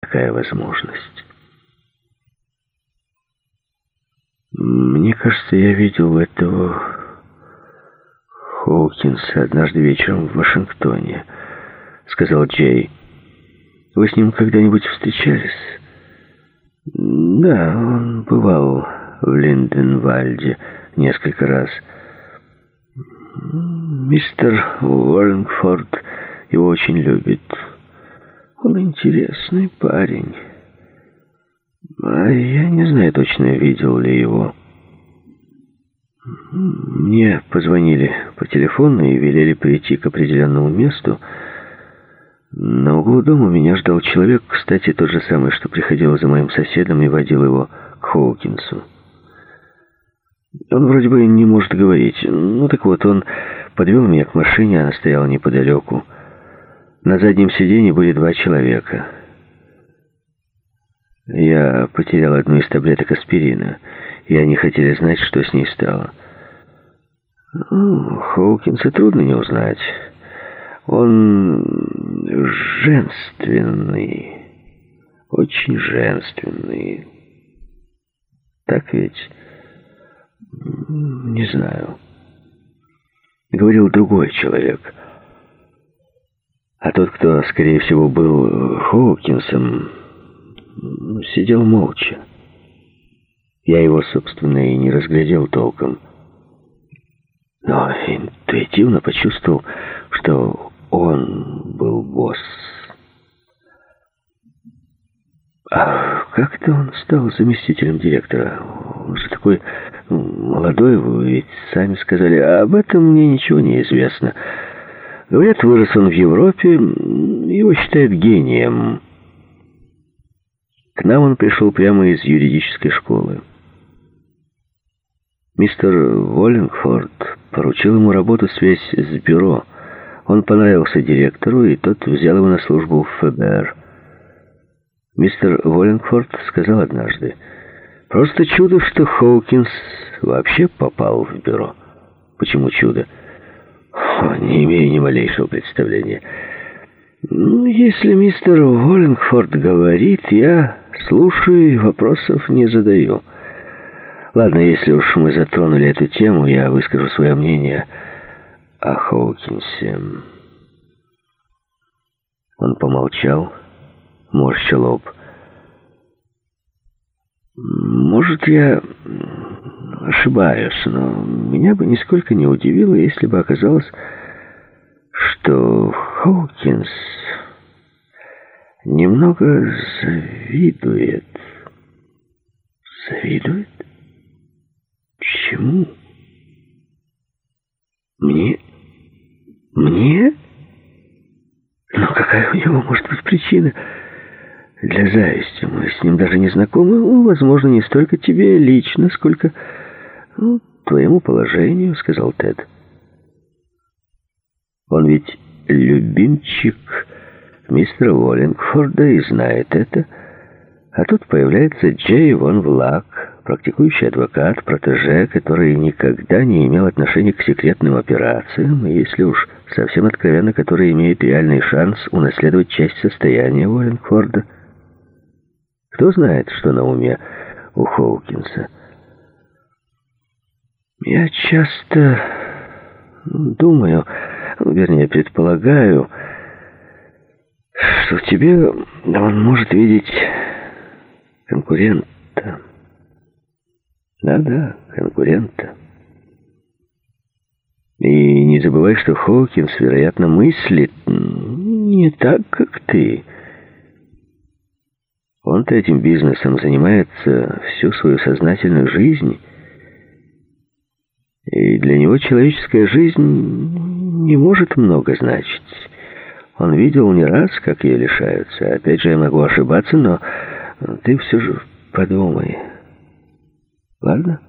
такая возможность. Мне кажется, я видел этого Хоукинса однажды вечером в Вашингтоне, сказал Джей. Вы с ним когда-нибудь встречались? Да, он бывал в Линденвальде несколько раз. Мистер Уоррингфорд его очень любит. Он интересный парень. А я не знаю точно, видел ли его. Мне позвонили по телефону и велели прийти к определенному месту. На углу дома меня ждал человек, кстати, тот же самый, что приходил за моим соседом и водил его к Хоукинсу. Он вроде бы не может говорить. Ну так вот, он подвел меня к машине, она стояла неподалеку. На заднем сиденье были 2 человека. Я потерял одну из таблеток аспирина, и они хотели знать, что с ней стало. Хоукинса трудно не узнать. Он женственный, очень женственный. Так ведь? Не знаю. Говорил другой человек. А тот, кто, скорее всего, был Хоукинсом, сидел молча. Я его, собственно, и не разглядел толком. Но интуитивно почувствовал, что он был босс. А как-то он стал заместителем директора. Он же такой молодой, вы ведь сами сказали. А об этом мне ничего не известно. Говорят, вырос он в Европе, его считают гением. К нам он пришел прямо из юридической школы. Мистер Уоррингфорд поручил ему работу связь с бюро. Он понравился директору, и тот взял его на службу в ФБР. Мистер Уоррингфорд сказал однажды: «Просто чудо, что Хоукинс вообще попал в бюро». Почему чудо? Не имею ни малейшего представления. Если мистер Уоррингфорд говорит, я слушаю и вопросов не задаю. Ладно, если уж мы затронули эту тему, я выскажу свое мнение о Хоукинсе. Он помолчал, морща лоб. Может, я ошибаюсь, но меня бы нисколько не удивило, если бы оказалось, что Хоукинс немного завидует. Завидует? Чему? Мне? Но какая у него может быть причина для зависти? Мы с ним даже не знакомы. Возможно, не столько тебе лично, сколько твоему положению, сказал Тед. Он ведь любимчик мистера Уоррингфорда и знает это. А тут появляется Джей Вон Влак, практикующий адвокат, протеже, который никогда не имел отношения к секретным операциям, и, если уж совсем откровенно, который имеет реальный шанс унаследовать часть состояния Уоррингфорда. Кто знает, что на уме у Хоукинса? Я часто думаю, вернее, предполагаю, что в тебе он может видеть конкурента. Да, конкурента. И не забывай, что Хоукинс, вероятно, мыслит не так, как ты. Он-то этим бизнесом занимается всю свою сознательную жизнь. И для него человеческая жизнь не может много значить. Он видел не раз, как ее лишаются. Опять же, я могу ошибаться, но ты все же подумай. Ладно?